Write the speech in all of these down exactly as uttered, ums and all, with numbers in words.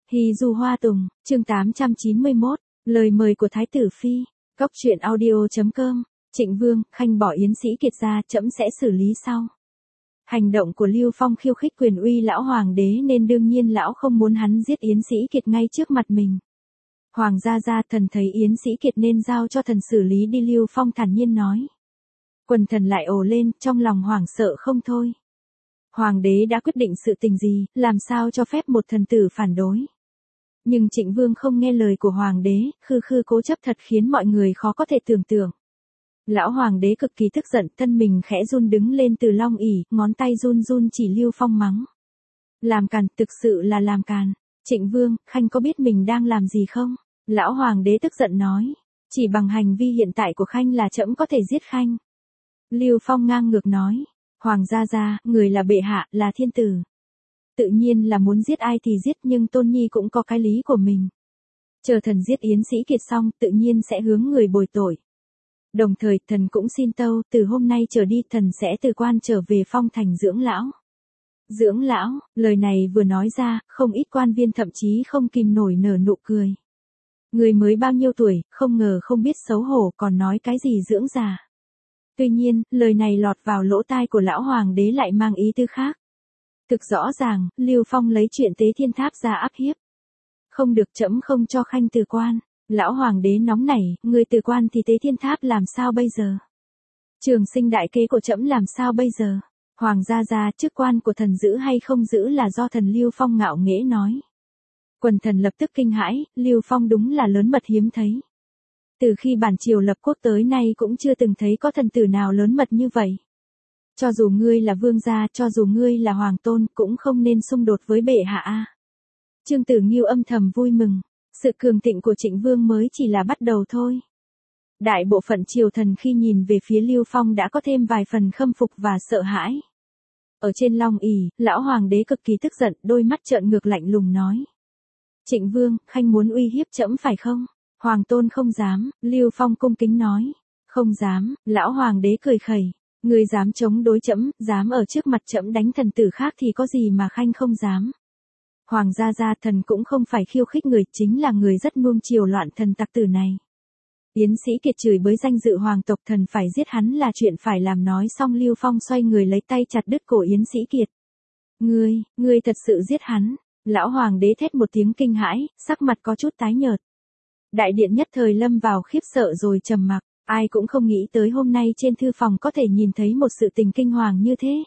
Hy Du Hoa Tùng, chương tám trăm chín mươi mốt, lời mời của Thái tử Phi, Cốc truyện audio.com, Trịnh Vương, Khanh bỏ Yến Sĩ Kiệt ra, trẫm sẽ xử lý sau. Hành động của Lưu Phong khiêu khích quyền uy lão hoàng đế nên đương nhiên lão không muốn hắn giết Yến Sĩ Kiệt ngay trước mặt mình. Hoàng gia gia, thần thấy Yến Sĩ Kiệt nên giao cho thần xử lý đi, Lưu Phong thản nhiên nói. Quần thần lại ồ lên, trong lòng hoảng sợ không thôi. Hoàng đế đã quyết định sự tình gì, làm sao cho phép một thần tử phản đối. Nhưng Trịnh Vương không nghe lời của hoàng đế, khư khư cố chấp thật khiến mọi người khó có thể tưởng tượng. Lão hoàng đế cực kỳ tức giận, thân mình khẽ run đứng lên từ long ỷ, ngón tay run run chỉ Lưu Phong mắng. Làm càn, thực sự là làm càn. Trịnh Vương, Khanh có biết mình đang làm gì không? Lão hoàng đế tức giận nói. Chỉ bằng hành vi hiện tại của Khanh là trẫm có thể giết Khanh. Lưu Phong ngang ngược nói. Hoàng gia gia, người là bệ hạ, là thiên tử. Tự nhiên là muốn giết ai thì giết, nhưng Tôn Nhi cũng có cái lý của mình. Chờ thần giết Yến Sĩ Kiệt xong, tự nhiên sẽ hướng người bồi tội. Đồng thời, thần cũng xin tâu, từ hôm nay trở đi, thần sẽ từ quan trở về Phong thành dưỡng lão. Dưỡng lão, lời này vừa nói ra, không ít quan viên thậm chí không kìm nổi nở nụ cười. Người mới bao nhiêu tuổi, không ngờ không biết xấu hổ, còn nói cái gì dưỡng già. Tuy nhiên, lời này lọt vào lỗ tai của lão hoàng đế lại mang ý tư khác. Thực rõ ràng, Lưu Phong lấy chuyện Tế Thiên Tháp ra áp hiếp. Không được, trẫm không cho Khanh từ quan. Lão hoàng đế nóng nảy, người từ quan thì Tế Thiên Tháp làm sao bây giờ? Trường sinh đại kế của trẫm làm sao bây giờ? Hoàng gia gia, chức quan của thần giữ hay không giữ là do thần, Lưu Phong ngạo nghễ nói. Quần thần lập tức kinh hãi, Lưu Phong đúng là lớn mật hiếm thấy. Từ khi bản triều lập quốc tới nay cũng chưa từng thấy có thần tử nào lớn mật như vậy. Cho dù ngươi là vương gia, cho dù ngươi là hoàng tôn, cũng không nên xung đột với bệ hạ a. Trương Tử Nghiêu âm thầm vui mừng, sự cường thịnh của Trịnh Vương mới chỉ là bắt đầu thôi. Đại bộ phận triều thần khi nhìn về phía Lưu Phong đã có thêm vài phần khâm phục và sợ hãi. Ở trên long ỷ, lão hoàng đế cực kỳ tức giận, đôi mắt trợn ngược lạnh lùng nói. Trịnh Vương, Khanh muốn uy hiếp trẫm phải không? Hoàng tôn không dám, Lưu Phong cung kính nói. Không dám, lão hoàng đế cười khẩy. Người dám chống đối trẫm, dám ở trước mặt trẫm đánh thần tử khác thì có gì mà Khanh không dám. Hoàng gia gia, thần cũng không phải khiêu khích người, chính là người rất nuông chiều loạn thần tặc tử này. Yến Sĩ Kiệt chửi bới danh dự hoàng tộc, thần phải giết hắn là chuyện phải làm. Nói xong Lưu Phong xoay người lấy tay chặt đứt cổ Yến Sĩ Kiệt. Ngươi, ngươi thật sự giết hắn. Lão hoàng đế thét một tiếng kinh hãi, sắc mặt có chút tái nhợt. Đại điện nhất thời lâm vào khiếp sợ rồi trầm mặc, ai cũng không nghĩ tới hôm nay trên thư phòng có thể nhìn thấy một sự tình kinh hoàng như thế.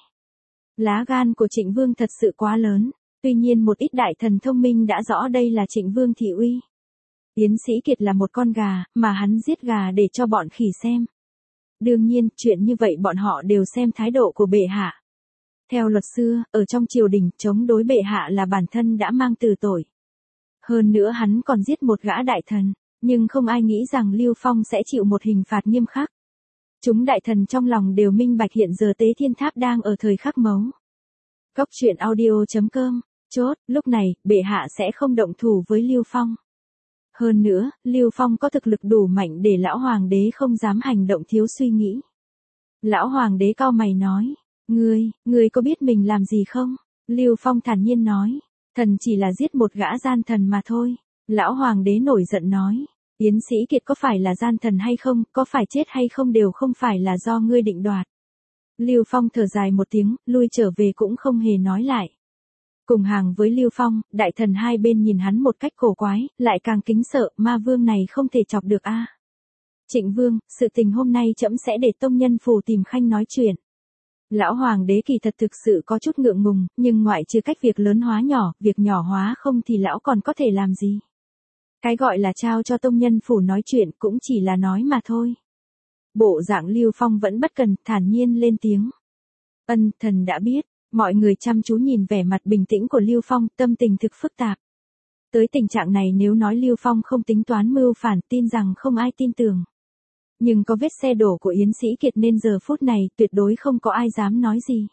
Lá gan của Trịnh Vương thật sự quá lớn, tuy nhiên một ít đại thần thông minh đã rõ đây là Trịnh Vương thị uy. Yến Sĩ Kiệt là một con gà, mà hắn giết gà để cho bọn khỉ xem. Đương nhiên, chuyện như vậy bọn họ đều xem thái độ của bệ hạ. Theo luật xưa, ở trong triều đình, chống đối bệ hạ là bản thân đã mang từ tội. Hơn nữa hắn còn giết một gã đại thần, nhưng không ai nghĩ rằng Lưu Phong sẽ chịu một hình phạt nghiêm khắc. Chúng đại thần trong lòng đều minh bạch hiện giờ Tế Thiên Tháp đang ở thời khắc mấu. Cốc truyện audio.com, chốt, lúc này, bệ hạ sẽ không động thủ với Lưu Phong. Hơn nữa, Lưu Phong có thực lực đủ mạnh để lão hoàng đế không dám hành động thiếu suy nghĩ. Lão hoàng đế cau mày nói, ngươi, ngươi có biết mình làm gì không? Lưu Phong thản nhiên nói, thần chỉ là giết một gã gian thần mà thôi. Lão hoàng đế nổi giận nói, Yến Sĩ Kiệt có phải là gian thần hay không, có phải chết hay không đều không phải là do ngươi định đoạt. Lưu Phong thở dài một tiếng, lui trở về cũng không hề nói lại. Cùng hàng với Lưu Phong, đại thần hai bên nhìn hắn một cách cổ quái, lại càng kính sợ, ma vương này không thể chọc được a. Trịnh Vương, sự tình hôm nay trẫm sẽ để tông nhân phủ tìm Khanh nói chuyện. Lão hoàng đế kỳ thật thực sự có chút ngượng ngùng, nhưng ngoại trừ cách việc lớn hóa nhỏ, việc nhỏ hóa không thì lão còn có thể làm gì. Cái gọi là trao cho tông nhân phủ nói chuyện cũng chỉ là nói mà thôi. Bộ dạng Lưu Phong vẫn bất cần, thản nhiên lên tiếng. Ân, thần đã biết. Mọi người chăm chú nhìn vẻ mặt bình tĩnh của Lưu Phong, tâm tình thực phức tạp. Tới tình trạng này nếu nói Lưu Phong không tính toán mưu phản, tin rằng không ai tin tưởng. Nhưng có vết xe đổ của Yến Sĩ Kiệt nên giờ phút này tuyệt đối không có ai dám nói gì.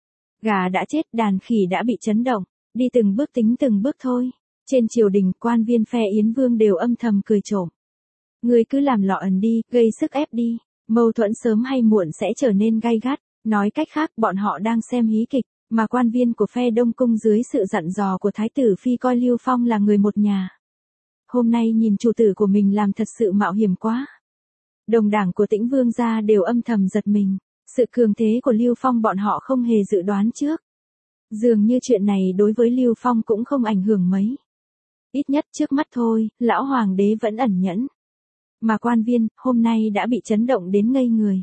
Gà đã chết, đàn khỉ đã bị chấn động, đi từng bước tính từng bước thôi. Trên triều đình, quan viên phe Yến Vương đều âm thầm cười trộm. Người cứ làm lọ ẩn đi, gây sức ép đi, mâu thuẫn sớm hay muộn sẽ trở nên gay gắt. Nói cách khác, bọn họ đang xem hí kịch. Mà quan viên của phe Đông Cung dưới sự dặn dò của Thái tử Phi coi Lưu Phong là người một nhà. Hôm nay nhìn chủ tử của mình làm thật sự mạo hiểm quá. Đồng đảng của Tĩnh Vương gia đều âm thầm giật mình. Sự cường thế của Lưu Phong bọn họ không hề dự đoán trước. Dường như chuyện này đối với Lưu Phong cũng không ảnh hưởng mấy. Ít nhất trước mắt thôi, lão hoàng đế vẫn ẩn nhẫn. Mà quan viên, hôm nay đã bị chấn động đến ngây người.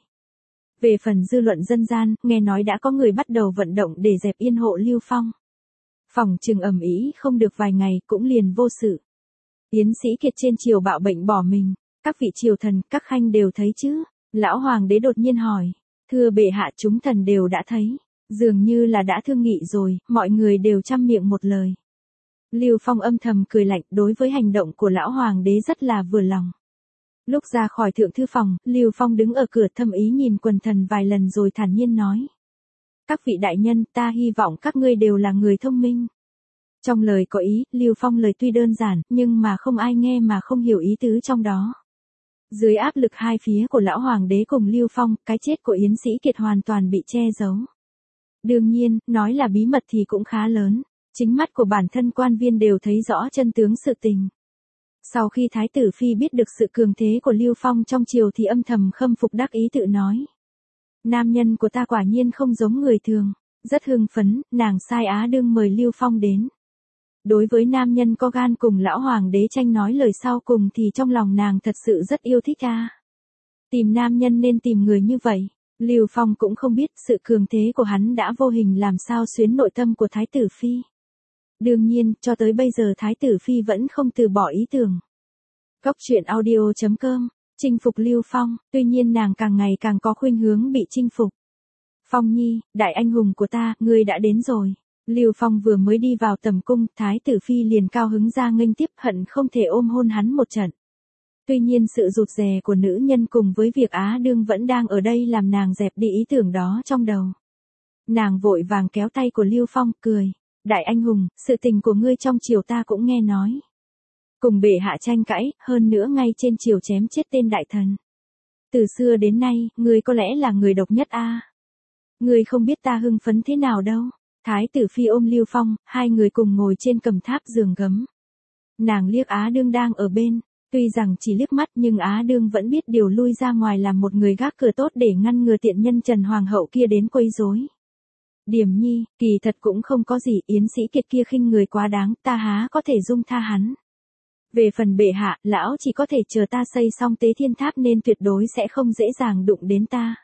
Về phần dư luận dân gian, nghe nói đã có người bắt đầu vận động để dẹp yên hộ Lưu Phong. Phòng trừng ầm ĩ không được vài ngày cũng liền vô sự. Yến Sĩ Kiệt trên triều bạo bệnh bỏ mình, các vị triều thần, các khanh đều thấy chứ? Lão hoàng đế đột nhiên hỏi, thưa bệ hạ chúng thần đều đã thấy, dường như là đã thương nghị rồi, mọi người đều trăm miệng một lời. Lưu Phong âm thầm cười lạnh, đối với hành động của lão hoàng đế rất là vừa lòng. Lúc ra khỏi thượng thư phòng, Lưu Phong đứng ở cửa thâm ý nhìn quần thần vài lần rồi thản nhiên nói. Các vị đại nhân, ta hy vọng các ngươi đều là người thông minh. Trong lời có ý, Lưu Phong lời tuy đơn giản, nhưng mà không ai nghe mà không hiểu ý tứ trong đó. Dưới áp lực hai phía của lão hoàng đế cùng Lưu Phong, cái chết của Yến Sĩ Kiệt hoàn toàn bị che giấu. Đương nhiên, nói là bí mật thì cũng khá lớn. Chính mắt của bản thân quan viên đều thấy rõ chân tướng sự tình. Sau khi Thái tử Phi biết được sự cường thế của Lưu Phong trong triều thì âm thầm khâm phục đắc ý tự nói. Nam nhân của ta quả nhiên không giống người thường. Rất hưng phấn, nàng sai Á Đương mời Lưu Phong đến. Đối với nam nhân có gan cùng lão hoàng đế tranh nói lời sau cùng thì trong lòng nàng thật sự rất yêu thích a. Tìm nam nhân nên tìm người như vậy. Lưu Phong cũng không biết sự cường thế của hắn đã vô hình làm sao xuyến nội tâm của Thái tử Phi. Đương nhiên, cho tới bây giờ Thái tử Phi vẫn không từ bỏ ý tưởng. Cốc truyện audio chấm com, chinh phục Lưu Phong, tuy nhiên nàng càng ngày càng có khuynh hướng bị chinh phục. Phong Nhi, đại anh hùng của ta, ngươi đã đến rồi. Lưu Phong vừa mới đi vào tầm cung, Thái tử Phi liền cao hứng ra nghênh tiếp, hận không thể ôm hôn hắn một trận. Tuy nhiên sự rụt rè của nữ nhân cùng với việc Á Đương vẫn đang ở đây làm nàng dẹp đi ý tưởng đó trong đầu. Nàng vội vàng kéo tay của Lưu Phong, cười. Đại anh hùng, sự tình của ngươi trong triều ta cũng nghe nói. Cùng bệ hạ tranh cãi, hơn nữa ngay trên triều chém chết tên đại thần. Từ xưa đến nay, ngươi có lẽ là người độc nhất a. Ngươi không biết ta hưng phấn thế nào đâu. Thái tử Phi ôm Lưu Phong, hai người cùng ngồi trên cầm tháp giường gấm. Nàng liếc Á Đương đang ở bên, tuy rằng chỉ liếc mắt nhưng Á Đương vẫn biết điều lui ra ngoài làm một người gác cửa tốt để ngăn ngừa tiện nhân Trần Hoàng hậu kia đến quấy rối. Điểm Nhi, kỳ thật cũng không có gì, Yến Sĩ Kiệt kia khinh người quá đáng, ta há có thể dung tha hắn. Về phần bệ hạ, lão chỉ có thể chờ ta xây xong Tế Thiên Tháp nên tuyệt đối sẽ không dễ dàng đụng đến ta.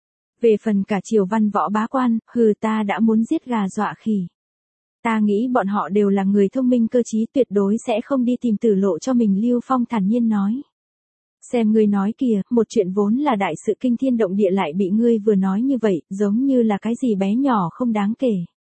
Về phần cả triều văn võ bá quan, hừ ta đã muốn giết gà dọa khỉ. Ta nghĩ bọn họ đều là người thông minh cơ trí, tuyệt đối sẽ không đi tìm tử lộ cho mình. Lưu Phong thản nhiên nói. Xem ngươi nói kìa, một chuyện vốn là đại sự kinh thiên động địa lại bị ngươi vừa nói như vậy, giống như là cái gì bé nhỏ không đáng kể.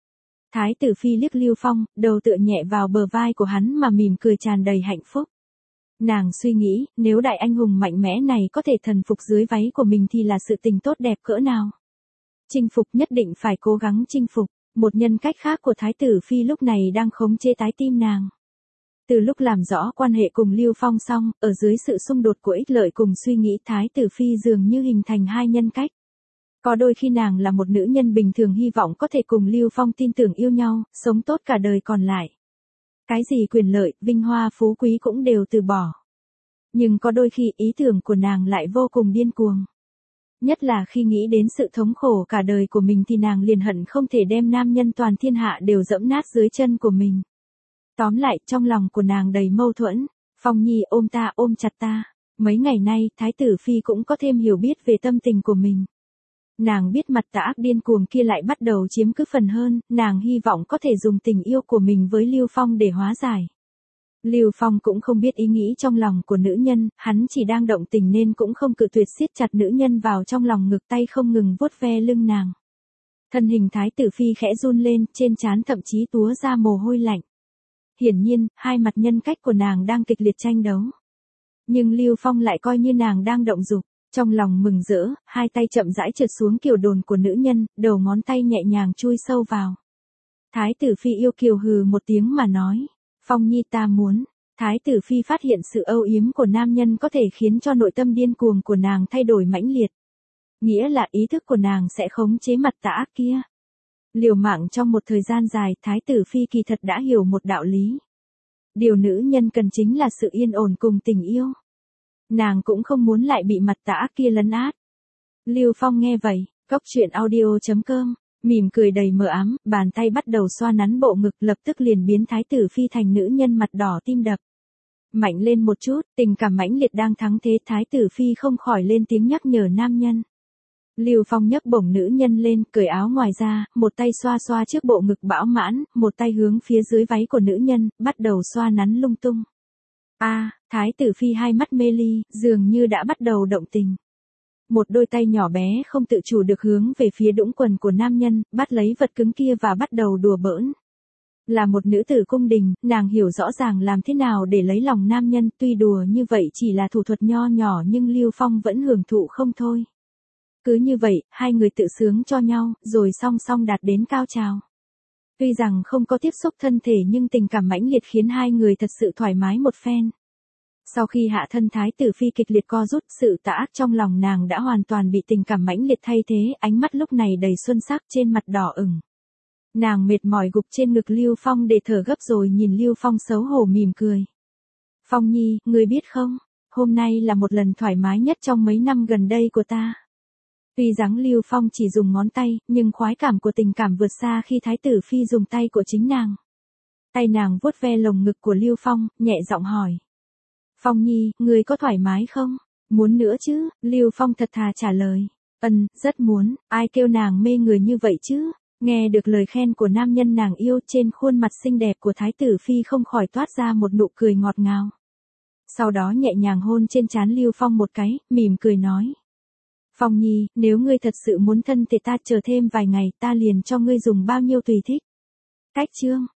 Thái tử Phi liếc Lưu Phong, đầu tựa nhẹ vào bờ vai của hắn mà mỉm cười tràn đầy hạnh phúc. Nàng suy nghĩ, nếu đại anh hùng mạnh mẽ này có thể thần phục dưới váy của mình thì là sự tình tốt đẹp cỡ nào. Chinh phục, nhất định phải cố gắng chinh phục. Một nhân cách khác của Thái tử Phi lúc này đang khống chế trái tim nàng. Từ lúc làm rõ quan hệ cùng Lưu Phong xong, ở dưới sự xung đột của ích lợi cùng suy nghĩ, Thái tử Phi dường như hình thành hai nhân cách. Có đôi khi nàng là một nữ nhân bình thường hy vọng có thể cùng Lưu Phong tin tưởng yêu nhau, sống tốt cả đời còn lại. Cái gì quyền lợi, vinh hoa phú quý cũng đều từ bỏ. Nhưng có đôi khi ý tưởng của nàng lại vô cùng điên cuồng. Nhất là khi nghĩ đến sự thống khổ cả đời của mình thì nàng liền hận không thể đem nam nhân toàn thiên hạ đều dẫm nát dưới chân của mình. Tóm lại, trong lòng của nàng đầy mâu thuẫn. Phong Nhi ôm ta, ôm chặt ta. Mấy ngày nay, Thái tử Phi cũng có thêm hiểu biết về tâm tình của mình. Nàng biết mặt tà ác điên cuồng kia lại bắt đầu chiếm cứ phần hơn, nàng hy vọng có thể dùng tình yêu của mình với Lưu Phong để hóa giải. Lưu Phong cũng không biết ý nghĩ trong lòng của nữ nhân, hắn chỉ đang động tình nên cũng không cự tuyệt siết chặt nữ nhân vào trong lòng ngực, tay không ngừng vuốt ve lưng nàng. Thân hình Thái tử Phi khẽ run lên, trên trán thậm chí túa ra mồ hôi lạnh. Hiển nhiên, hai mặt nhân cách của nàng đang kịch liệt tranh đấu. Nhưng Lưu Phong lại coi như nàng đang động dục. Trong lòng mừng rỡ, hai tay chậm rãi trượt xuống kiều đồn của nữ nhân, đầu ngón tay nhẹ nhàng chui sâu vào. Thái tử Phi yêu kiều hừ một tiếng mà nói. Phong Nhi ta muốn. Thái tử Phi phát hiện sự âu yếm của nam nhân có thể khiến cho nội tâm điên cuồng của nàng thay đổi mãnh liệt. Nghĩa là ý thức của nàng sẽ khống chế mặt tà ác kia. Liều mạng trong một thời gian dài, Thái tử Phi kỳ thật đã hiểu một đạo lý. Điều nữ nhân cần chính là sự yên ổn cùng tình yêu. Nàng cũng không muốn lại bị mặt tà ác kia lấn át. Lưu Phong nghe vậy, cốc truyện audio chấm com, mỉm cười đầy mờ ám, bàn tay bắt đầu xoa nắn bộ ngực, lập tức liền biến Thái tử Phi thành nữ nhân mặt đỏ tim đập. Mạnh lên một chút, tình cảm mãnh liệt đang thắng thế, Thái tử Phi không khỏi lên tiếng nhắc nhở nam nhân. Lưu Phong nhấc bổng nữ nhân lên, cởi áo ngoài ra, một tay xoa xoa trước bộ ngực bão mãn, một tay hướng phía dưới váy của nữ nhân, bắt đầu xoa nắn lung tung. A, à, Thái tử Phi hai mắt mê ly, dường như đã bắt đầu động tình. Một đôi tay nhỏ bé không tự chủ được hướng về phía đũng quần của nam nhân, bắt lấy vật cứng kia và bắt đầu đùa bỡn. Là một nữ tử cung đình, nàng hiểu rõ ràng làm thế nào để lấy lòng nam nhân, tuy đùa như vậy chỉ là thủ thuật nho nhỏ nhưng Lưu Phong vẫn hưởng thụ không thôi. Cứ như vậy, hai người tự sướng cho nhau, rồi song song đạt đến cao trào. Tuy rằng không có tiếp xúc thân thể nhưng tình cảm mãnh liệt khiến hai người thật sự thoải mái một phen. Sau khi hạ thân, Thái tử Phi kịch liệt co rút, sự tà ác trong lòng nàng đã hoàn toàn bị tình cảm mãnh liệt thay thế, ánh mắt lúc này đầy xuân sắc, trên mặt đỏ ửng. Nàng mệt mỏi gục trên ngực Lưu Phong để thở gấp rồi nhìn Lưu Phong xấu hổ mỉm cười. Phong Nhi, ngươi biết không, hôm nay là một lần thoải mái nhất trong mấy năm gần đây của ta. Tuy rằng Lưu Phong chỉ dùng ngón tay, nhưng khoái cảm của tình cảm vượt xa khi Thái tử Phi dùng tay của chính nàng. Tay nàng vuốt ve lồng ngực của Lưu Phong, nhẹ giọng hỏi. Phong Nhi, ngươi có thoải mái không? Muốn nữa chứ? Lưu Phong thật thà trả lời. Ừm, rất muốn, ai kêu nàng mê người như vậy chứ? Nghe được lời khen của nam nhân nàng yêu, trên khuôn mặt xinh đẹp của Thái tử Phi không khỏi toát ra một nụ cười ngọt ngào. Sau đó nhẹ nhàng hôn trên trán Lưu Phong một cái, mỉm cười nói. Phong Nhi, nếu ngươi thật sự muốn thân thì ta chờ thêm vài ngày, ta liền cho ngươi dùng bao nhiêu tùy thích. Cách chương.